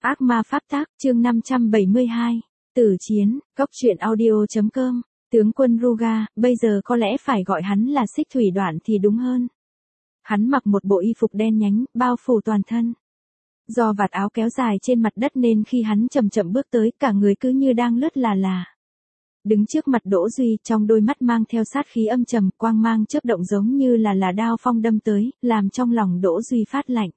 Ác ma pháp tác, chương 572. Tử chiến, góc truyện audio.com. Tướng quân Ruga, bây giờ có lẽ phải gọi hắn là Xích Thủy Đoạn thì đúng hơn. Hắn mặc một bộ y phục đen nhánh, bao phủ toàn thân. Do vạt áo kéo dài trên mặt đất nên khi hắn chậm chậm bước tới, cả người cứ như đang lướt là. Đứng trước mặt Đỗ Duy, trong đôi mắt mang theo sát khí âm trầm, quang mang chớp động giống như là đao phong đâm tới, làm trong lòng Đỗ Duy phát lạnh.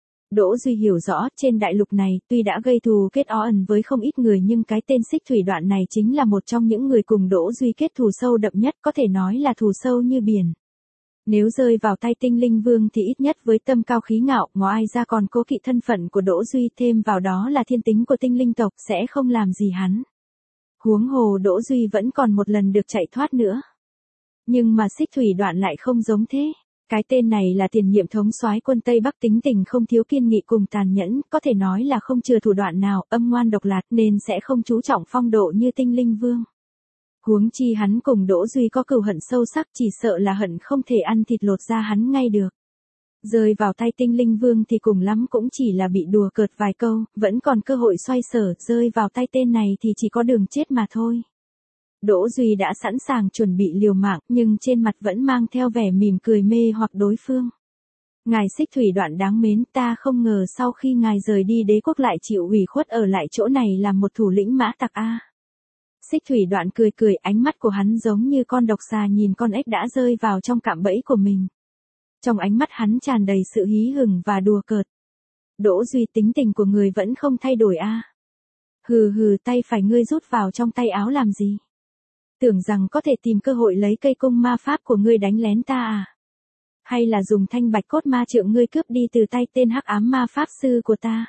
Đỗ Duy hiểu rõ, trên đại lục này, tuy đã gây thù kết oán với không ít người nhưng cái tên Xích Thủy Đoạn này chính là một trong những người cùng Đỗ Duy kết thù sâu đậm nhất, có thể nói là thù sâu như biển. Nếu rơi vào tay Tinh Linh Vương thì ít nhất với tâm cao khí ngạo, ngoài ra còn cố kỵ thân phận của Đỗ Duy, thêm vào đó là thiên tính của Tinh Linh tộc sẽ không làm gì hắn. Huống hồ Đỗ Duy vẫn còn một lần được chạy thoát nữa. Nhưng mà Xích Thủy Đoạn lại không giống thế. Cái tên này là tiền nhiệm thống soái quân Tây Bắc, tính tình không thiếu kiên nghị cùng tàn nhẫn, có thể nói là không chừa thủ đoạn nào, âm ngoan độc lạt nên sẽ không chú trọng phong độ như Tinh Linh Vương. Huống chi hắn cùng Đỗ Duy có cừu hận sâu sắc, chỉ sợ là hận không thể ăn thịt lột da hắn ngay được. Rơi vào tay Tinh Linh Vương thì cùng lắm cũng chỉ là bị đùa cợt vài câu, vẫn còn cơ hội xoay sở, rơi vào tay tên này thì chỉ có đường chết mà thôi. Đỗ Duy đã sẵn sàng chuẩn bị liều mạng, nhưng trên mặt vẫn mang theo vẻ mỉm cười mê hoặc đối phương. Ngài Xích Thủy Đoạn đáng mến, ta không ngờ sau khi ngài rời đi đế quốc lại chịu ủy khuất ở lại chỗ này làm một thủ lĩnh mã tặc a. Xích Thủy Đoạn cười cười, ánh mắt của hắn giống như con độc xà nhìn con ếch đã rơi vào trong cạm bẫy của mình. Trong ánh mắt hắn tràn đầy sự hí hửng và đùa cợt. Đỗ Duy, tính tình của người vẫn không thay đổi a. Hừ hừ, tay phải ngươi rút vào trong tay áo làm gì? Tưởng rằng có thể tìm cơ hội lấy cây cung ma pháp của ngươi đánh lén ta à? Hay là dùng thanh bạch cốt ma trượng ngươi cướp đi từ tay tên hắc ám ma pháp sư của ta?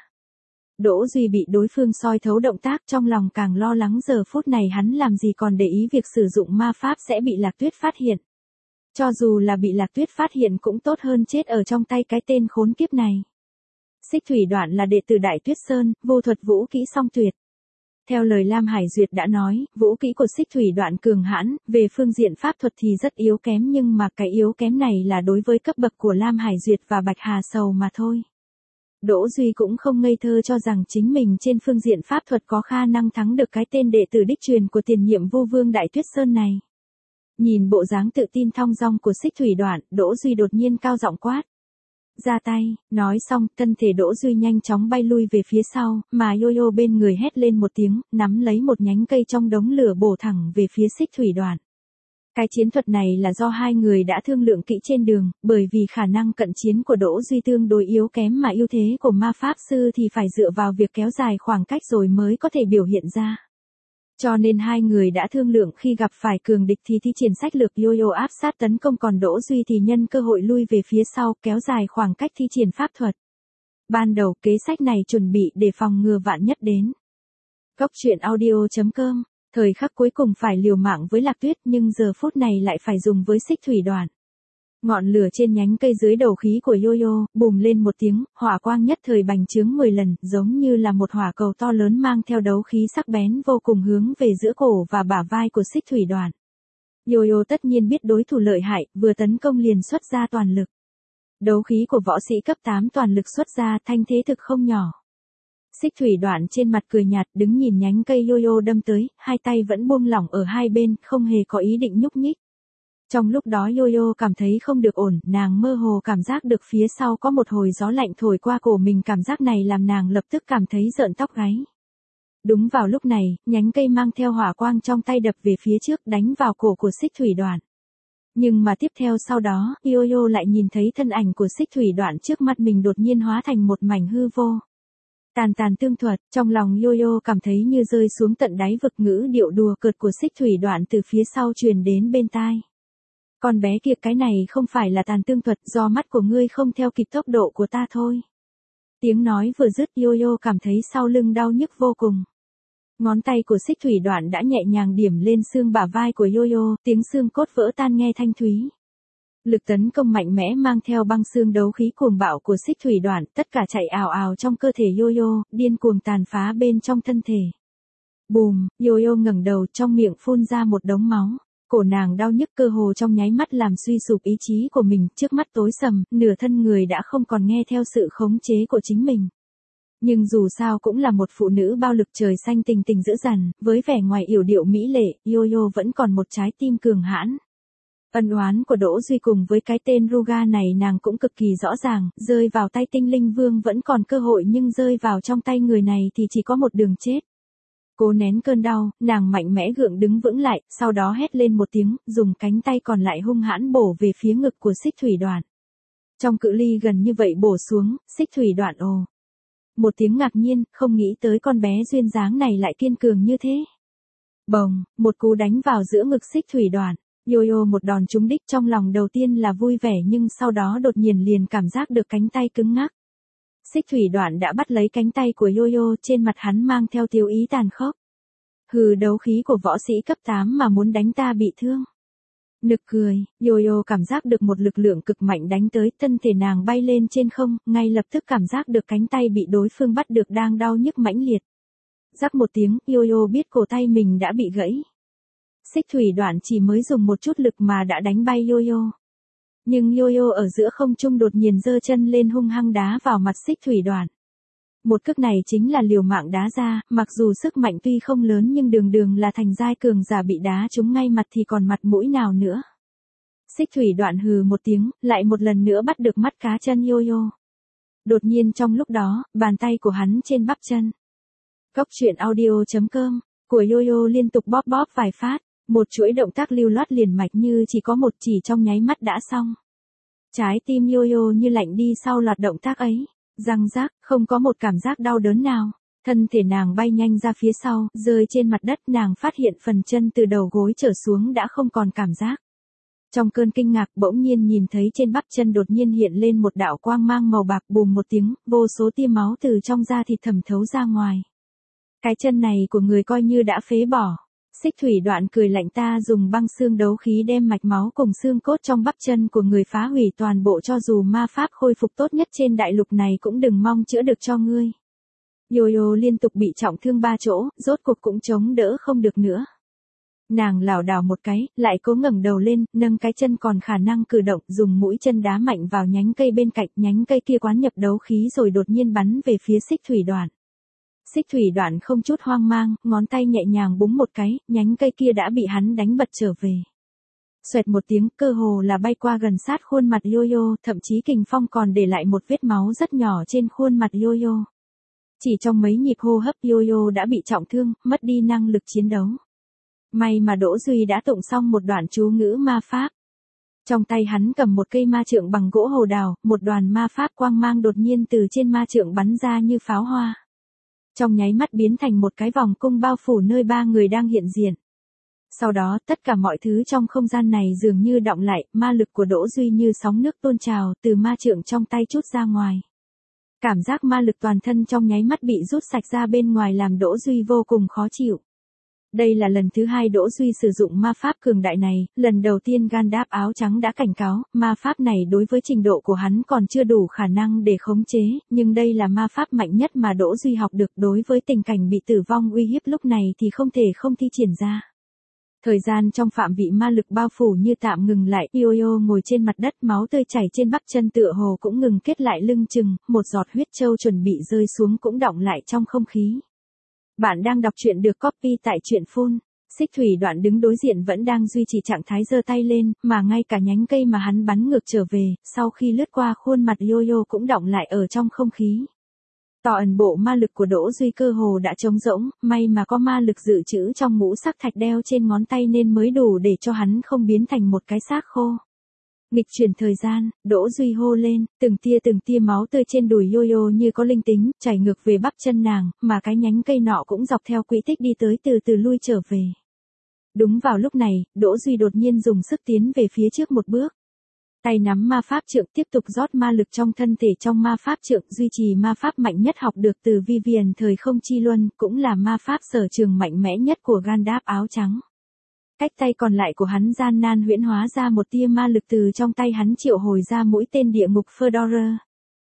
Đỗ Duy bị đối phương soi thấu động tác, trong lòng càng lo lắng, giờ phút này hắn làm gì còn để ý việc sử dụng ma pháp sẽ bị Lạc Tuyết phát hiện. Cho dù là bị Lạc Tuyết phát hiện cũng tốt hơn chết ở trong tay cái tên khốn kiếp này. Xích Thủy Đoạn là đệ tử Đại Tuyết Sơn, vô thuật vũ kỹ song tuyệt. Theo lời Lam Hải Duyệt đã nói, vũ kỹ của Xích Thủy Đoạn cường hãn, về phương diện pháp thuật thì rất yếu kém, nhưng mà cái yếu kém này là đối với cấp bậc của Lam Hải Duyệt và Bạch Hà Sầu mà thôi. Đỗ Duy cũng không ngây thơ cho rằng chính mình trên phương diện pháp thuật có khả năng thắng được cái tên đệ tử đích truyền của tiền nhiệm vô vương Đại Tuyết Sơn này. Nhìn bộ dáng tự tin thong dong của Xích Thủy Đoạn, Đỗ Duy đột nhiên cao giọng quát. Ra tay, nói xong, thân thể Đỗ Duy nhanh chóng bay lui về phía sau, mà Yo-yo bên người hét lên một tiếng, nắm lấy một nhánh cây trong đống lửa bổ thẳng về phía Xích Thủy Đoạn. Cái chiến thuật này là do hai người đã thương lượng kỹ trên đường, bởi vì khả năng cận chiến của Đỗ Duy tương đối yếu kém mà ưu thế của ma pháp sư thì phải dựa vào việc kéo dài khoảng cách rồi mới có thể biểu hiện ra. Cho nên hai người đã thương lượng khi gặp phải cường địch thì thi triển sách lược yo-yo áp sát tấn công, còn Đỗ Duy thì nhân cơ hội lui về phía sau, kéo dài khoảng cách thi triển pháp thuật. Ban đầu kế sách này chuẩn bị để phòng ngừa vạn nhất đến. Góc truyện audio.com. Thời khắc cuối cùng phải liều mạng với Lạc Tuyết, nhưng giờ phút này lại phải dùng với Xích Thủy Đoạn. Ngọn lửa trên nhánh cây dưới đầu khí của yo-yo bùm lên một tiếng, hỏa quang nhất thời bành trướng 10 lần, giống như là một hỏa cầu to lớn mang theo đấu khí sắc bén vô cùng hướng về giữa cổ và bả vai của Xích Thủy Đoạn. Yo-yo tất nhiên biết đối thủ lợi hại, vừa tấn công liền xuất ra toàn lực. Đấu khí của võ sĩ cấp 8 toàn lực xuất ra, thanh thế thực không nhỏ. Xích Thủy Đoạn trên mặt cười nhạt, đứng nhìn nhánh cây yo-yo đâm tới, hai tay vẫn buông lỏng ở hai bên, không hề có ý định nhúc nhích. Trong lúc đó yo-yo cảm thấy không được ổn, nàng mơ hồ cảm giác được phía sau có một hồi gió lạnh thổi qua cổ mình, cảm giác này làm nàng lập tức cảm thấy rợn tóc gáy. Đúng vào lúc này, nhánh cây mang theo hỏa quang trong tay đập về phía trước, đánh vào cổ của Xích Thủy Đoạn. Nhưng mà tiếp theo sau đó, yo-yo lại nhìn thấy thân ảnh của Xích Thủy Đoạn trước mặt mình đột nhiên hóa thành một mảnh hư vô. Tàn tàn tương thuật, trong lòng yo-yo cảm thấy như rơi xuống tận đáy vực, ngữ điệu đùa cợt của Xích Thủy Đoạn từ phía sau truyền đến bên tai. Con bé kia, cái này không phải là tàn tương thuật, do mắt của ngươi không theo kịp tốc độ của ta thôi. Tiếng nói vừa dứt, yo-yo cảm thấy sau lưng đau nhức vô cùng. Ngón tay của Xích Thủy Đoạn đã nhẹ nhàng điểm lên xương bả vai của yo-yo, tiếng xương cốt vỡ tan nghe thanh thúy. Lực tấn công mạnh mẽ mang theo băng xương đấu khí cuồng bạo của Xích Thủy Đoạn, tất cả chạy ào ào trong cơ thể yo-yo, điên cuồng tàn phá bên trong thân thể. Bùm, yo-yo ngẩng đầu, trong miệng phun ra một đống máu. Cổ nàng đau nhức cơ hồ trong nháy mắt làm suy sụp ý chí của mình, trước mắt tối sầm, nửa thân người đã không còn nghe theo sự khống chế của chính mình. Nhưng dù sao cũng là một phụ nữ bao lực trời xanh tình tình dữ dằn, với vẻ ngoài yểu điệu mỹ lệ, Yo-yo vẫn còn một trái tim cường hãn. Ân oán của Đỗ Duy cùng với cái tên Ruga này nàng cũng cực kỳ rõ ràng, rơi vào tay tinh linh vương vẫn còn cơ hội nhưng rơi vào trong tay người này thì chỉ có một đường chết. Cố nén cơn đau, nàng mạnh mẽ gượng đứng vững lại, sau đó hét lên một tiếng, dùng cánh tay còn lại hung hãn bổ về phía ngực của Xích Thủy Đoạn. Trong cự ly gần như vậy bổ xuống, Xích Thủy Đoạn ồ. Một tiếng ngạc nhiên, không nghĩ tới con bé duyên dáng này lại kiên cường như thế. Bồng, một cú đánh vào giữa ngực Xích Thủy Đoạn. Yo-yo một đòn trúng đích, trong lòng đầu tiên là vui vẻ nhưng sau đó đột nhiên liền cảm giác được cánh tay cứng ngắc. Xích Thủy Đoạn đã bắt lấy cánh tay của Yo-yo, trên mặt hắn mang theo tiêu ý tàn khốc. Hừ, đấu khí của võ sĩ cấp 8 mà muốn đánh ta bị thương. Nực cười, Yo-yo cảm giác được một lực lượng cực mạnh đánh tới, thân thể nàng bay lên trên không, ngay lập tức cảm giác được cánh tay bị đối phương bắt được đang đau nhức mãnh liệt. Rắc một tiếng, Yo-yo biết cổ tay mình đã bị gãy. Xích Thủy Đoạn chỉ mới dùng một chút lực mà đã đánh bay Yo-yo. Nhưng Yo-yo ở giữa không trung đột nhiên giơ chân lên hung hăng đá vào mặt Xích Thủy Đoạn. Một cước này chính là liều mạng đá ra, mặc dù sức mạnh tuy không lớn nhưng đường đường là thành giai cường giả bị đá trúng ngay mặt thì còn mặt mũi nào nữa. Xích Thủy Đoạn hừ một tiếng, lại một lần nữa bắt được mắt cá chân Yo-yo. Đột nhiên trong lúc đó, bàn tay của hắn trên bắp chân. Góc truyện audio.com của Yo-yo liên tục bóp bóp vài phát, một chuỗi động tác lưu loát liền mạch như chỉ có một chỉ trong nháy mắt đã xong. Trái tim Yo-yo như lạnh đi sau loạt động tác ấy. Răng rác, không có một cảm giác đau đớn nào. Thân thể nàng bay nhanh ra phía sau, rơi trên mặt đất, nàng phát hiện phần chân từ đầu gối trở xuống đã không còn cảm giác. Trong cơn kinh ngạc bỗng nhiên nhìn thấy trên bắp chân đột nhiên hiện lên một đạo quang mang màu bạc, bùm một tiếng, vô số tia máu từ trong da thịt thẩm thấu ra ngoài. Cái chân này của người coi như đã phế bỏ. Xích Thủy Đoạn cười lạnh, ta dùng băng xương đấu khí đem mạch máu cùng xương cốt trong bắp chân của người phá hủy toàn bộ, cho dù ma pháp khôi phục tốt nhất trên đại lục này cũng đừng mong chữa được cho ngươi. Yo-yo liên tục bị trọng thương 3 chỗ, rốt cuộc cũng chống đỡ không được nữa. Nàng lảo đảo một cái, lại cố ngẩng đầu lên, nâng cái chân còn khả năng cử động, dùng mũi chân đá mạnh vào nhánh cây bên cạnh, nhánh cây kia quán nhập đấu khí rồi đột nhiên bắn về phía Xích Thủy Đoạn. Xích Thủy Đoạn không chút hoang mang, ngón tay nhẹ nhàng búng một cái, nhánh cây kia đã bị hắn đánh bật trở về. Xoẹt một tiếng, cơ hồ là bay qua gần sát khuôn mặt Yo-yo, thậm chí kình phong còn để lại một vết máu rất nhỏ trên khuôn mặt Yo-yo. Chỉ trong mấy nhịp hô hấp Yo-yo đã bị trọng thương, mất đi năng lực chiến đấu. May mà Đỗ Duy đã tụng xong một đoạn chú ngữ ma pháp. Trong tay hắn cầm một cây ma trượng bằng gỗ hồ đào, một đoàn ma pháp quang mang đột nhiên từ trên ma trượng bắn ra như pháo hoa. Trong nháy mắt biến thành một cái vòng cung bao phủ nơi 3 người đang hiện diện. Sau đó, tất cả mọi thứ trong không gian này dường như đọng lại, ma lực của Đỗ Duy như sóng nước tuôn trào, từ ma trượng trong tay trút ra ngoài. Cảm giác ma lực toàn thân trong nháy mắt bị rút sạch ra bên ngoài làm Đỗ Duy vô cùng khó chịu. Đây là lần thứ 2 Đỗ Duy sử dụng ma pháp cường đại này, lần đầu tiên Gandalf áo trắng đã cảnh cáo, ma pháp này đối với trình độ của hắn còn chưa đủ khả năng để khống chế, nhưng đây là ma pháp mạnh nhất mà Đỗ Duy học được, đối với tình cảnh bị tử vong uy hiếp lúc này thì không thể không thi triển ra. Thời gian trong phạm vị ma lực bao phủ như tạm ngừng lại, Yo-yo ngồi trên mặt đất, máu tươi chảy trên bắp chân tựa hồ cũng ngừng kết lại lưng chừng, một giọt huyết châu chuẩn bị rơi xuống cũng đọng lại trong không khí. Bạn đang đọc truyện được copy tại truyện phun. Xích Thủy Đoạn đứng đối diện vẫn đang duy trì trạng thái giơ tay lên, mà ngay cả nhánh cây mà hắn bắn ngược trở về, sau khi lướt qua khuôn mặt Yo-yo cũng đọng lại ở trong không khí. Tỏ ẩn bộ ma lực của Đỗ Duy cơ hồ đã trống rỗng, may mà có ma lực dự trữ trong ngũ sắc thạch đeo trên ngón tay nên mới đủ để cho hắn không biến thành một cái xác khô. Nghịch chuyển thời gian, Đỗ Duy hô lên, từng tia máu tươi trên đùi Yo-yo như có linh tính, chảy ngược về bắp chân nàng, mà cái nhánh cây nọ cũng dọc theo quỹ tích đi tới từ từ lui trở về. Đúng vào lúc này, Đỗ Duy đột nhiên dùng sức tiến về phía trước một bước. Tay nắm ma pháp trượng tiếp tục rót ma lực trong thân thể trong ma pháp trượng, duy trì ma pháp mạnh nhất học được từ Vivian thời không chi luân, cũng là ma pháp sở trường mạnh mẽ nhất của Gandalf áo trắng. Cách tay còn lại của hắn gian nan huyễn hóa ra một tia ma lực, từ trong tay hắn triệu hồi ra mũi tên địa ngục Fedora.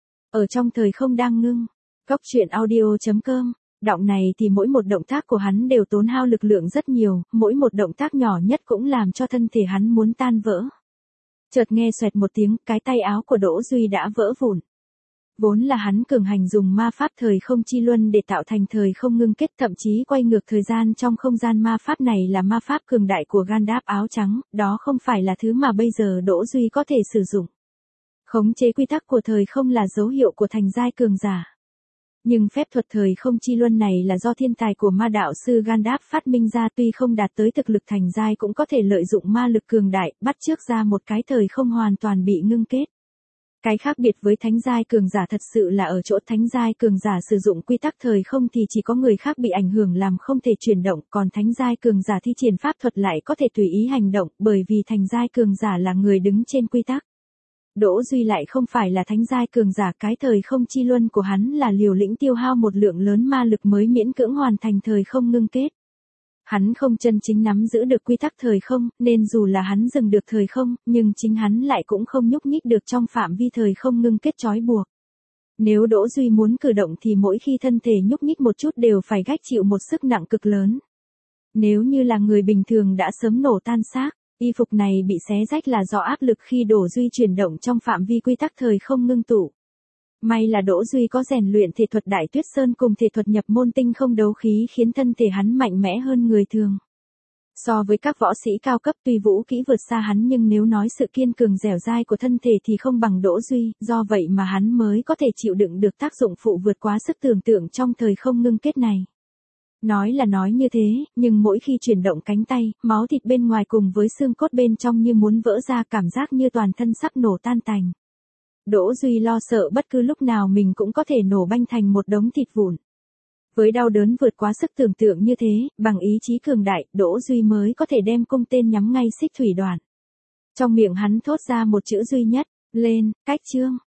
Ở trong thời không đang ngưng. Góc truyện audio.com. Động này thì mỗi một động tác của hắn đều tốn hao lực lượng rất nhiều, mỗi một động tác nhỏ nhất cũng làm cho thân thể hắn muốn tan vỡ. Chợt nghe xoẹt một tiếng, cái tay áo của Đỗ Duy đã vỡ vụn. Vốn là hắn cường hành dùng ma pháp thời không chi luân để tạo thành thời không ngưng kết, thậm chí quay ngược thời gian trong không gian. Ma pháp này là ma pháp cường đại của Gandalf áo trắng, đó không phải là thứ mà bây giờ Đỗ Duy có thể sử dụng. Khống chế quy tắc của thời không là dấu hiệu của thành giai cường giả. Nhưng phép thuật thời không chi luân này là do thiên tài của ma đạo sư Gandalf phát minh ra, tuy không đạt tới thực lực thành giai cũng có thể lợi dụng ma lực cường đại, bắt chước ra một cái thời không hoàn toàn bị ngưng kết. Cái khác biệt với thánh giai cường giả thật sự là ở chỗ thánh giai cường giả sử dụng quy tắc thời không thì chỉ có người khác bị ảnh hưởng làm không thể chuyển động, còn thánh giai cường giả thi triển pháp thuật lại có thể tùy ý hành động, bởi vì thành giai cường giả là người đứng trên quy tắc. Đỗ Duy lại không phải là thánh giai cường giả, cái thời không chi luân của hắn là liều lĩnh tiêu hao một lượng lớn ma lực mới miễn cưỡng hoàn thành thời không ngưng kết. Hắn không chân chính nắm giữ được quy tắc thời không, nên dù là hắn dừng được thời không, nhưng chính hắn lại cũng không nhúc nhích được trong phạm vi thời không ngưng kết trói buộc. Nếu Đỗ Duy muốn cử động thì mỗi khi thân thể nhúc nhích một chút đều phải gánh chịu một sức nặng cực lớn. Nếu như là người bình thường đã sớm nổ tan xác. Y phục này bị xé rách là do áp lực khi Đỗ Duy chuyển động trong phạm vi quy tắc thời không ngưng tụ. May là Đỗ Duy có rèn luyện thể thuật Đại Tuyết Sơn cùng thể thuật nhập môn tinh không đấu khí khiến thân thể hắn mạnh mẽ hơn người thường. So với các võ sĩ cao cấp tuy vũ kỹ vượt xa hắn nhưng nếu nói sự kiên cường dẻo dai của thân thể thì không bằng Đỗ Duy, do vậy mà hắn mới có thể chịu đựng được tác dụng phụ vượt quá sức tưởng tượng trong thời không ngưng kết này. Nói là nói như thế, nhưng mỗi khi chuyển động cánh tay, máu thịt bên ngoài cùng với xương cốt bên trong như muốn vỡ ra, cảm giác như toàn thân sắp nổ tan tành. Đỗ Duy lo sợ bất cứ lúc nào mình cũng có thể nổ banh thành một đống thịt vụn. Với đau đớn vượt quá sức tưởng tượng như thế, bằng ý chí cường đại, Đỗ Duy mới có thể đem cung tên nhắm ngay Xích Thủy Đoàn. Trong miệng hắn thốt ra một chữ duy nhất, lên, cách chương.